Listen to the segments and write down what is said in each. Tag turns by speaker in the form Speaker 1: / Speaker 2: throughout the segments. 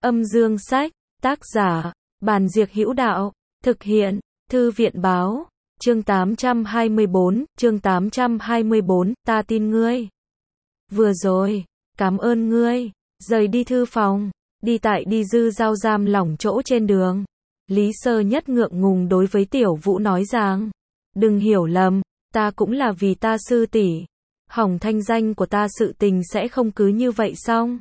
Speaker 1: Âm dương sách, tác giả, Bàn Diệc Hữu Đạo, thực hiện, Thư viện báo, chương 824, ta tin ngươi. Vừa rồi, cảm ơn ngươi, rời đi thư phòng, đi tại đi dư giao giam lỏng chỗ trên đường. Lý Sơ Nhất ngượng ngùng đối với Tiểu Vũ nói rằng, đừng hiểu lầm, ta cũng là vì ta sư tỷ, hỏng thanh danh của ta sự tình sẽ không cứ như vậy xong.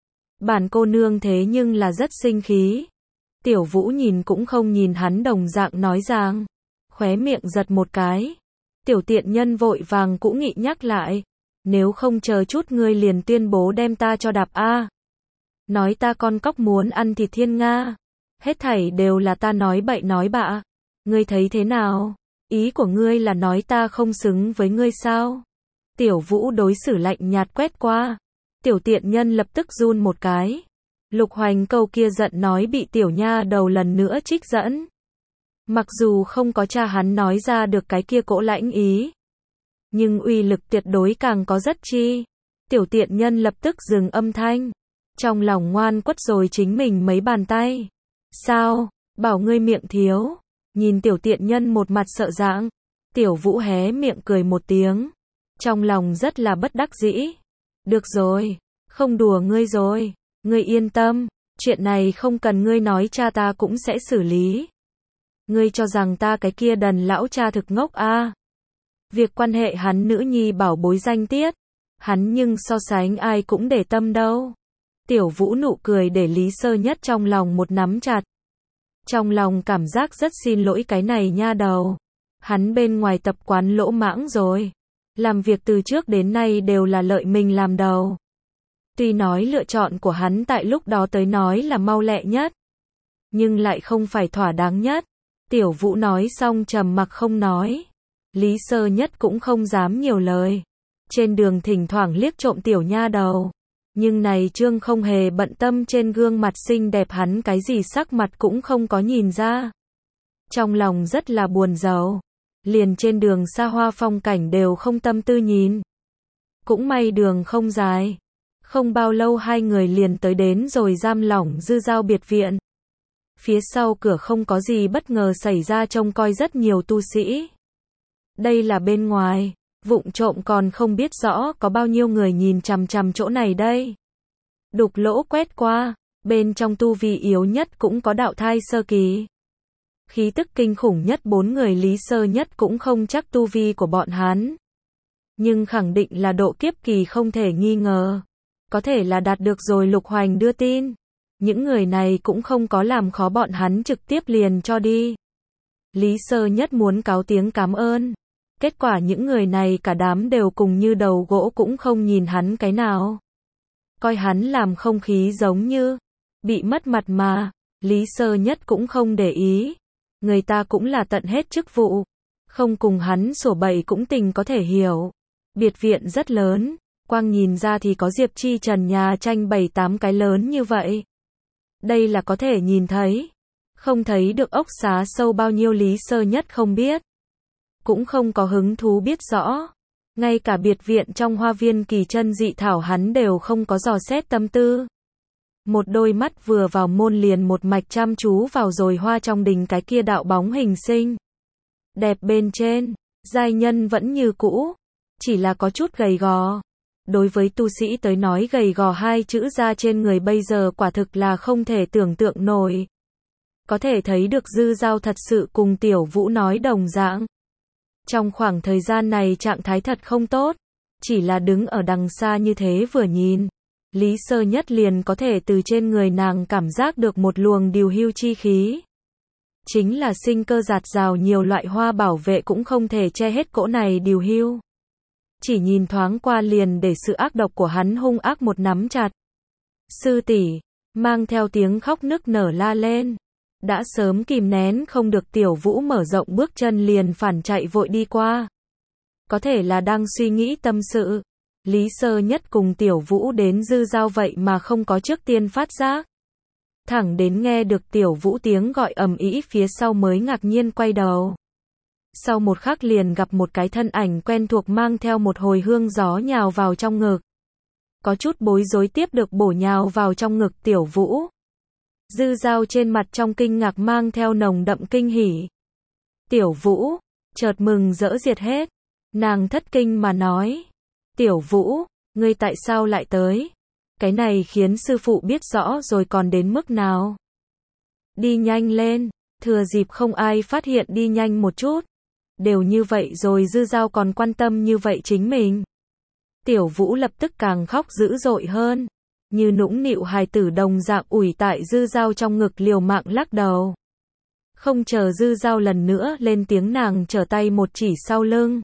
Speaker 1: Bản cô nương thế nhưng là rất sinh khí. Tiểu Vũ nhìn cũng không nhìn hắn đồng dạng nói rằng, khóe miệng giật một cái. Tiểu tiện nhân vội vàng cũng nghị nhắc lại, nếu không chờ chút ngươi liền tuyên bố đem ta cho đạp a. Nói ta con cóc muốn ăn thịt thiên nga. Hết thảy đều là ta nói bậy nói bạ. Ngươi thấy thế nào? Ý của ngươi là nói ta không xứng với ngươi sao? Tiểu Vũ đối xử lạnh nhạt quét qua. Tiểu tiện nhân lập tức run một cái. Lục Hoành câu kia giận nói bị tiểu nha đầu lần nữa trích dẫn. Mặc dù không có cha hắn nói ra được cái kia cỗ lãnh ý, nhưng uy lực tuyệt đối càng có rất chi. Tiểu tiện nhân lập tức dừng âm thanh, trong lòng ngoan quất rồi chính mình mấy bàn tay. Sao, bảo ngươi miệng thiếu. Nhìn tiểu tiện nhân một mặt sợ dạng, Tiểu Vũ hé miệng cười một tiếng, trong lòng rất là bất đắc dĩ. Được rồi, không đùa ngươi rồi, ngươi yên tâm, chuyện này không cần ngươi nói cha ta cũng sẽ xử lý. Ngươi cho rằng ta cái kia đần lão cha thực ngốc a? Việc quan hệ hắn nữ nhi bảo bối danh tiết, hắn nhưng so sánh ai cũng để tâm đâu. Tiểu Vũ nụ cười để Lý Sơ Nhất trong lòng một nắm chặt. Trong lòng cảm giác rất xin lỗi cái này nha đầu. Hắn bên ngoài tập quán lỗ mãng rồi. Làm việc từ trước đến nay đều là lợi mình làm đầu. Tuy nói lựa chọn của hắn tại lúc đó tới nói là mau lẹ nhất, nhưng lại không phải thỏa đáng nhất. Tiểu Vũ nói xong trầm mặc không nói. Lý Sơ Nhất cũng không dám nhiều lời. Trên đường thỉnh thoảng liếc trộm tiểu nha đầu. Nhưng này Trương không hề bận tâm trên gương mặt xinh đẹp hắn cái gì sắc mặt cũng không có nhìn ra. Trong lòng rất là buồn rầu. Liền trên đường xa hoa phong cảnh đều không tâm tư nhìn. Cũng may đường không dài. Không bao lâu hai người liền tới đến rồi giam lỏng dư giao biệt viện. Phía sau cửa không có gì bất ngờ xảy ra, trông coi rất nhiều tu sĩ. Đây là bên ngoài, vụng trộm còn không biết rõ có bao nhiêu người nhìn chằm chằm chỗ này đây. Đục lỗ quét qua, bên trong tu vi yếu nhất cũng có đạo thai sơ kỳ. Khí tức kinh khủng nhất 4 người Lý Sơ Nhất cũng không chắc tu vi của bọn hắn. Nhưng khẳng định là độ kiếp kỳ không thể nghi ngờ. Có thể là đạt được rồi Lục Hoành đưa tin. Những người này cũng không có làm khó bọn hắn, trực tiếp liền cho đi. Lý Sơ Nhất muốn cáo tiếng cảm ơn. Kết quả những người này cả đám đều cùng như đầu gỗ, cũng không nhìn hắn cái nào. Coi hắn làm không khí giống như bị mất mặt mà. Lý Sơ Nhất cũng không để ý. Người ta cũng là tận hết chức vụ. Không cùng hắn sổ bậy cũng tình có thể hiểu. Biệt viện rất lớn. Quang nhìn ra thì có Diệp Chi Trần nhà tranh 7-8 cái lớn như vậy. Đây là có thể nhìn thấy. Không thấy được ốc xá sâu bao nhiêu Lý Sơ Nhất không biết. Cũng không có hứng thú biết rõ. Ngay cả biệt viện trong hoa viên kỳ chân dị thảo hắn đều không có dò xét tâm tư. Một đôi mắt vừa vào môn liền một mạch chăm chú vào rồi hoa trong đình cái kia đạo bóng hình xinh đẹp bên trên. Giai nhân vẫn như cũ, chỉ là có chút gầy gò. Đối với tu sĩ tới nói gầy gò hai chữ ra trên người bây giờ quả thực là không thể tưởng tượng nổi. Có thể thấy được dư giao thật sự cùng Tiểu Vũ nói đồng dạng. Trong khoảng thời gian này trạng thái thật không tốt. Chỉ là đứng ở đằng xa như thế vừa nhìn, Lý Sơ Nhất liền có thể từ trên người nàng cảm giác được một luồng điều hưu chi khí. Chính là sinh cơ dạt dào, nhiều loại hoa bảo vệ cũng không thể che hết cỗ này điều hưu. Chỉ nhìn thoáng qua liền để sự ác độc của hắn hung ác một nắm chặt. Sư tỷ, mang theo tiếng khóc nức nở la lên. Đã sớm kìm nén không được Tiểu Vũ mở rộng bước chân liền phản chạy vội đi qua. Có thể là đang suy nghĩ tâm sự. Lý Sơ Nhất cùng Tiểu Vũ đến dư giao vậy mà không có trước tiên phát giác. Thẳng đến nghe được Tiểu Vũ tiếng gọi ầm ĩ phía sau mới ngạc nhiên quay đầu. Sau một khắc liền gặp một cái thân ảnh quen thuộc mang theo một hồi hương gió nhào vào trong ngực. Có chút bối rối tiếp được bổ nhào vào trong ngực Tiểu Vũ. Dư Dao trên mặt trong kinh ngạc mang theo nồng đậm kinh hỉ. Tiểu Vũ, chợt mừng rỡ diệt hết. Nàng thất kinh mà nói. Tiểu Vũ, ngươi tại sao lại tới? Cái này khiến sư phụ biết rõ rồi còn đến mức nào? Đi nhanh lên, thừa dịp không ai phát hiện đi nhanh một chút. Đều như vậy rồi Dư Dao còn quan tâm như vậy chính mình. Tiểu Vũ lập tức càng khóc dữ dội hơn. Như nũng nịu hài tử đồng dạng ủi tại Dư Dao trong ngực liều mạng lắc đầu. Không chờ Dư Dao lần nữa lên tiếng nàng trở tay một chỉ sau lưng.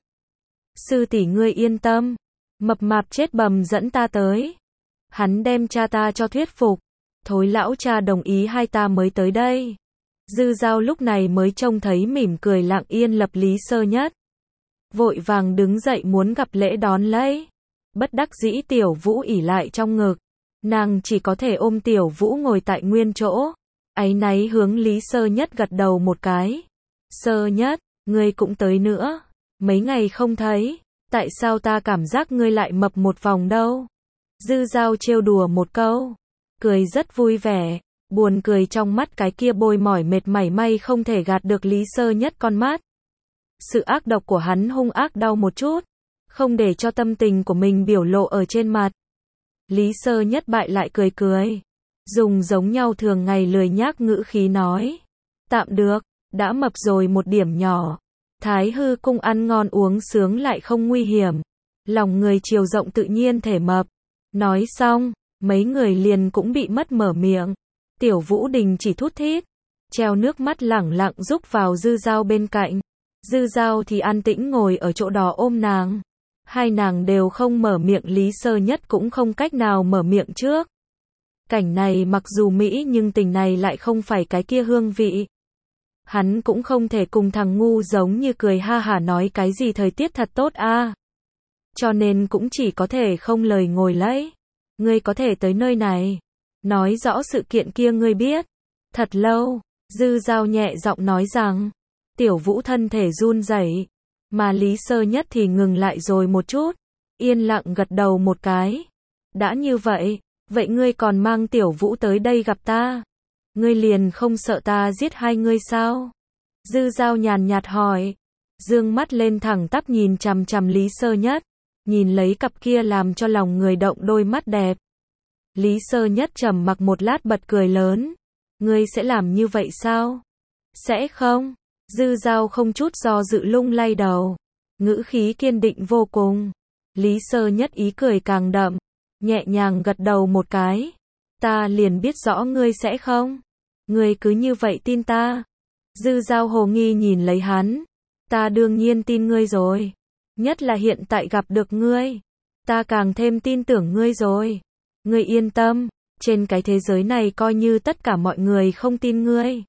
Speaker 1: Sư tỷ ngươi yên tâm. Mập mạp chết bầm dẫn ta tới. Hắn đem cha ta cho thuyết phục. Thối lão cha đồng ý hai ta mới tới đây. Dư Dao lúc này mới trông thấy mỉm cười lặng yên lập Lý Sơ Nhất. Vội vàng đứng dậy muốn gặp lễ đón lấy. Bất đắc dĩ Tiểu Vũ ỉ lại trong ngực. Nàng chỉ có thể ôm Tiểu Vũ ngồi tại nguyên chỗ. Áy náy hướng Lý Sơ Nhất gật đầu một cái. Sơ Nhất, ngươi cũng tới nữa. Mấy ngày không thấy, tại sao ta cảm giác ngươi lại mập một vòng đâu? Dư Dao trêu đùa một câu. Cười rất vui vẻ, buồn cười trong mắt cái kia bôi mỏi mệt mảy may không thể gạt được Lý Sơ Nhất con mắt. Sự ác độc của hắn hung ác đau một chút, không để cho tâm tình của mình biểu lộ ở trên mặt. Lý Sơ Nhất bại lại cười cười, dùng giống nhau thường ngày lười nhác ngữ khí nói. Tạm được, đã mập rồi một điểm nhỏ. Thái Hư Cung ăn ngon uống sướng lại không nguy hiểm. Lòng người chiều rộng tự nhiên thể mập. Nói xong, mấy người liền cũng bị mất mở miệng. Tiểu Vũ Đình chỉ thút thít, treo nước mắt lẳng lặng rúc vào Dư Dao bên cạnh. Dư Dao thì an tĩnh ngồi ở chỗ đó ôm nàng. Hai nàng đều không mở miệng, Lý Sơ Nhất cũng không cách nào mở miệng trước. Cảnh này mặc dù mỹ nhưng tình này lại không phải cái kia hương vị. Hắn cũng không thể cùng thằng ngu giống như cười ha hả nói cái gì thời tiết thật tốt a. Cho nên cũng chỉ có thể không lời ngồi lấy. Ngươi có thể tới nơi này. Nói rõ sự kiện kia ngươi biết. Thật lâu, Dư Dao nhẹ giọng nói rằng. Tiểu Vũ thân thể run rẩy, mà Lý Sơ Nhất thì ngừng lại rồi một chút. Yên lặng gật đầu một cái. Đã như vậy, vậy ngươi còn mang Tiểu Vũ tới đây gặp ta? Ngươi liền không sợ ta giết hai ngươi sao? Dư Dao nhàn nhạt hỏi. Dương mắt lên thẳng tắp nhìn chằm chằm Lý Sơ Nhất. Nhìn lấy cặp kia làm cho lòng người động đôi mắt đẹp. Lý Sơ Nhất trầm mặc một lát bật cười lớn. Ngươi sẽ làm như vậy sao? Sẽ không? Dư Dao không chút do dự lung lay đầu. Ngữ khí kiên định vô cùng. Lý Sơ Nhất ý cười càng đậm. Nhẹ nhàng gật đầu một cái. Ta liền biết rõ ngươi sẽ không. Ngươi cứ như vậy tin ta. Dư Dao hồ nghi nhìn lấy hắn. Ta đương nhiên tin ngươi rồi. Nhất là hiện tại gặp được ngươi. Ta càng thêm tin tưởng ngươi rồi. Ngươi yên tâm. Trên cái thế giới này coi như tất cả mọi người không tin ngươi.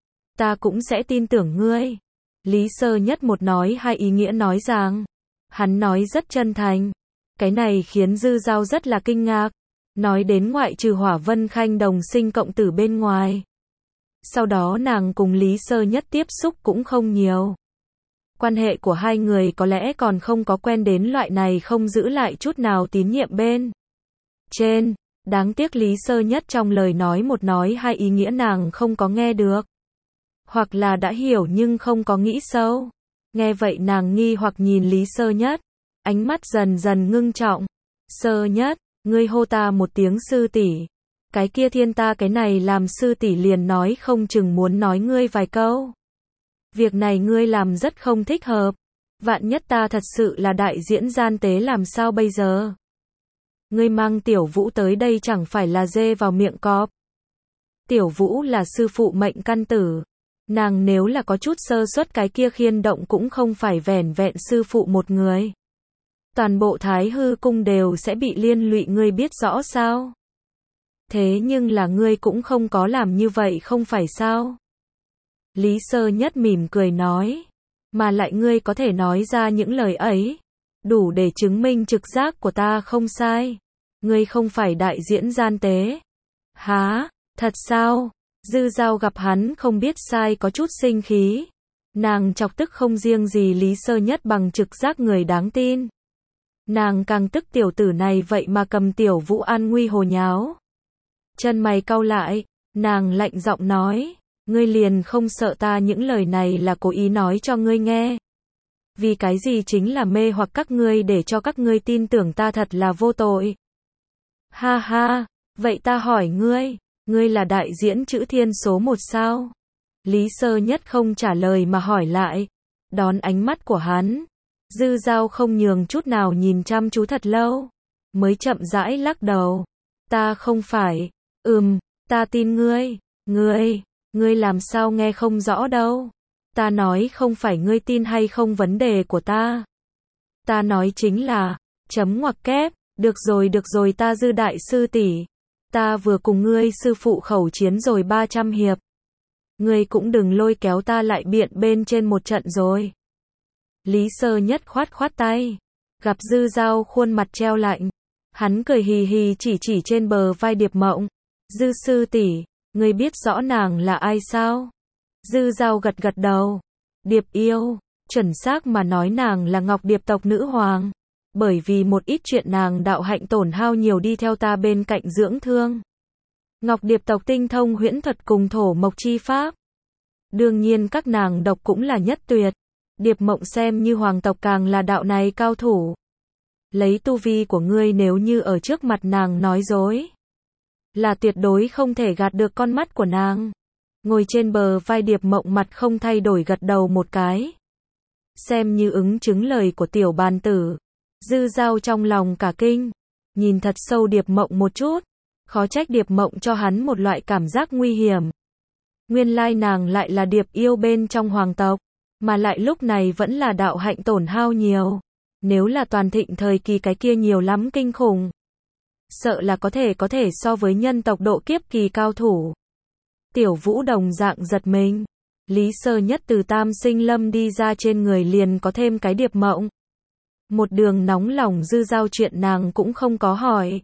Speaker 1: Ta cũng sẽ tin tưởng ngươi. Lý Sơ Nhất một nói hai ý nghĩa nói rằng. Hắn nói rất chân thành. Cái này khiến Dư Dao rất là kinh ngạc. Nói đến ngoại trừ Hỏa Vân Khanh đồng sinh cộng tử bên ngoài. Sau đó nàng cùng Lý Sơ Nhất tiếp xúc cũng không nhiều. Quan hệ của hai người có lẽ còn không có quen đến loại này không giữ lại chút nào tín nhiệm bên trên. Đáng tiếc Lý Sơ Nhất trong lời nói một nói hai ý nghĩa nàng không có nghe được. Hoặc là đã hiểu nhưng không có nghĩ sâu. Nghe vậy nàng nghi hoặc nhìn Lý Sơ Nhất. Ánh mắt dần dần ngưng trọng. Sơ Nhất, ngươi hô ta một tiếng sư tỷ. Cái kia thiên ta cái này làm sư tỷ liền nói không chừng muốn nói ngươi vài câu. Việc này ngươi làm rất không thích hợp. Vạn nhất ta thật sự là đại diễn gian tế làm sao bây giờ? Ngươi mang Tiểu Vũ tới đây chẳng phải là dê vào miệng cọp. Tiểu Vũ là sư phụ mệnh căn tử. Nàng nếu là có chút sơ suất cái kia khiên động cũng không phải vẻn vẹn sư phụ một người. Toàn bộ Thái Hư Cung đều sẽ bị liên lụy, ngươi biết rõ sao? Thế nhưng là ngươi cũng không có làm như vậy không phải sao? Lý Sơ Nhất mỉm cười nói. Mà lại ngươi có thể nói ra những lời ấy. Đủ để chứng minh trực giác của ta không sai. Ngươi không phải đại diễn gian tế. Hả? Thật sao? Dư Dao gặp hắn không biết sai có chút sinh khí. Nàng chọc tức không riêng gì Lý Sơ Nhất bằng trực giác người đáng tin. Nàng càng tức tiểu tử này vậy mà cầm Tiểu Vũ an nguy hồ nháo. Chân mày cau lại, Nàng lạnh giọng nói, ngươi liền không sợ ta những lời này là cố ý nói cho ngươi nghe. Vì cái gì chính là mê hoặc các ngươi để cho các ngươi tin tưởng ta thật là vô tội. Ha ha, vậy ta hỏi ngươi là đại diễn chữ thiên số 1 sao? Lý Sơ Nhất không trả lời mà hỏi lại, đón ánh mắt của hắn. Dư Dao không nhường chút nào nhìn chăm chú thật lâu, mới chậm rãi lắc đầu. Ta không phải, ta tin ngươi làm sao nghe không rõ đâu. Ta nói không phải ngươi tin hay không vấn đề của ta. Ta nói chính là, chấm ngoặc kép, được rồi ta Dư đại sư tỷ. Ta vừa cùng ngươi sư phụ khẩu chiến rồi 300 hiệp. Ngươi cũng đừng lôi kéo ta lại biện bên trên một trận rồi. Lý Sơ Nhất khoát tay. Gặp Dư Dao khuôn mặt treo lạnh. Hắn cười hì hì chỉ trên bờ vai Điệp Mộng. Dư sư tỷ, ngươi biết rõ nàng là ai sao? Dư Dao gật đầu. Điệp yêu, chuẩn xác mà nói nàng là Ngọc Điệp tộc nữ hoàng. Bởi vì một ít chuyện nàng đạo hạnh tổn hao nhiều đi theo ta bên cạnh dưỡng thương. Ngọc Điệp tộc tinh thông huyễn thuật cùng thổ mộc chi pháp. Đương nhiên các nàng độc cũng là nhất tuyệt. Điệp Mộng xem như hoàng tộc càng là đạo này cao thủ. Lấy tu vi của ngươi nếu như ở trước mặt nàng nói dối, là tuyệt đối không thể gạt được con mắt của nàng. Ngồi trên bờ vai Điệp Mộng mặt không thay đổi gật đầu một cái. Xem như ứng chứng lời của tiểu bàn tử. Dư Dao trong lòng cả kinh. Nhìn thật sâu Điệp Mộng một chút. Khó trách Điệp Mộng cho hắn một loại cảm giác nguy hiểm. Nguyên lai nàng lại là Điệp yêu bên trong hoàng tộc. Mà lại lúc này vẫn là đạo hạnh tổn hao nhiều. Nếu là toàn thịnh thời kỳ cái kia nhiều lắm kinh khủng. Sợ là có thể so với nhân tộc độ kiếp kỳ cao thủ. Tiểu Vũ đồng dạng giật mình. Lý Sơ Nhất từ Tam Sinh Lâm đi ra trên người liền có thêm cái Điệp Mộng. Một đường nóng lòng Dư Dao chuyện nàng cũng không có hỏi.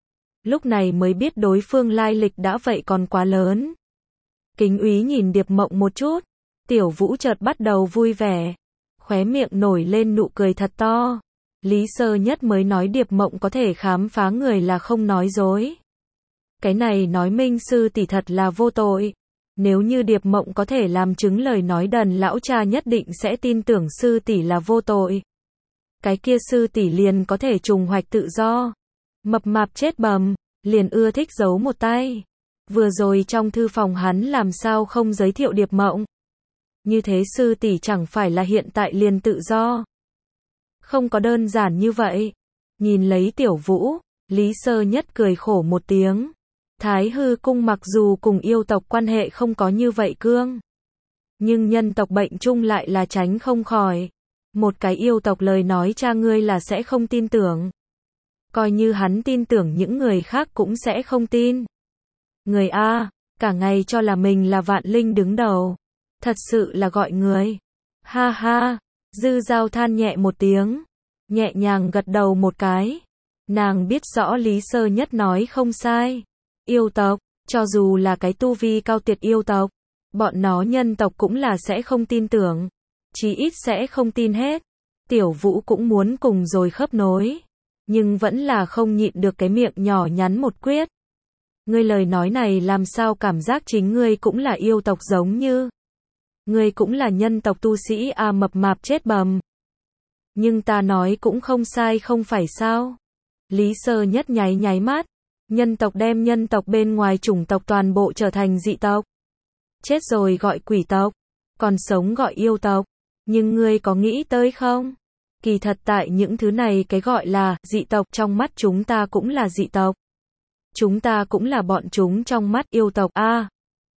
Speaker 1: Lúc này mới biết đối phương lai lịch đã vậy còn quá lớn. Kính úy nhìn Điệp Mộng một chút. Tiểu Vũ chợt bắt đầu vui vẻ. Khóe miệng nổi lên nụ cười thật to. Lý Sơ Nhất mới nói Điệp Mộng có thể khám phá người là không nói dối. Cái này nói minh sư tỷ thật là vô tội. Nếu như Điệp Mộng có thể làm chứng lời nói đần lão cha nhất định sẽ tin tưởng sư tỷ là vô tội. Cái kia sư tỷ liền có thể trùng hoạch tự do. Mập mạp chết bầm, liền ưa thích giấu một tay. Vừa rồi trong thư phòng hắn làm sao không giới thiệu Điệp Mộng. Như thế sư tỷ chẳng phải là hiện tại liền tự do. Không có đơn giản như vậy. Nhìn lấy Tiểu Vũ, Lý Sơ Nhất cười khổ một tiếng. Thái Hư Cung mặc dù cùng yêu tộc quan hệ không có như vậy cương. Nhưng nhân tộc bệnh chung lại là tránh không khỏi. Một cái yêu tộc lời nói cha ngươi là sẽ không tin tưởng. Coi như hắn tin tưởng những người khác cũng sẽ không tin. Người A, cả ngày cho là mình là vạn linh đứng đầu. Thật sự là gọi người. Ha ha, Dư Dao than nhẹ một tiếng. Nhẹ nhàng gật đầu một cái. Nàng biết rõ Lý Sơ Nhất nói không sai. Yêu tộc, cho dù là cái tu vi cao tuyệt yêu tộc, bọn nó nhân tộc cũng là sẽ không tin tưởng. Chí ít sẽ không tin hết. Tiểu Vũ cũng muốn cùng rồi khớp nối. Nhưng vẫn là không nhịn được cái miệng nhỏ nhắn một quyết. Ngươi lời nói này làm sao cảm giác chính ngươi cũng là yêu tộc giống như. Ngươi cũng là nhân tộc tu sĩ à mập mạp chết bầm. Nhưng ta nói cũng không sai không phải sao. Lý Sơ Nhất nháy mắt. Nhân tộc đem nhân tộc bên ngoài chủng tộc toàn bộ trở thành dị tộc. Chết rồi gọi quỷ tộc. Còn sống gọi yêu tộc. Nhưng ngươi có nghĩ tới không? Kỳ thật tại những thứ này cái gọi là dị tộc trong mắt chúng ta cũng là dị tộc. Chúng ta cũng là bọn chúng trong mắt yêu tộc a.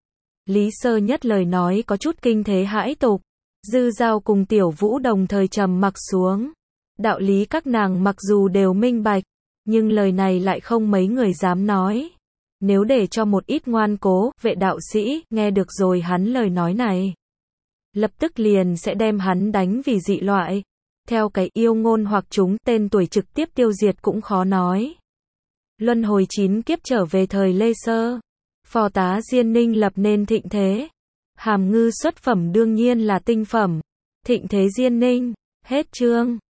Speaker 1: Lý Sơ Nhất lời nói có chút kinh thế hãi tục. Dư Dao cùng Tiểu Vũ đồng thời trầm mặc xuống. Đạo lý các nàng mặc dù đều minh bạch, nhưng lời này lại không mấy người dám nói. Nếu để cho một ít ngoan cố, vệ đạo sĩ, nghe được rồi hắn lời nói này, lập tức liền sẽ đem hắn đánh vì dị loại. Theo cái yêu ngôn hoặc chúng tên tuổi trực tiếp tiêu diệt cũng khó nói. Luân hồi 9 kiếp trở về thời Lê Sơ. Phò tá Diên Ninh lập nên thịnh thế. Hàm ngư xuất phẩm đương nhiên là tinh phẩm. Thịnh thế Diên Ninh. Hết chương.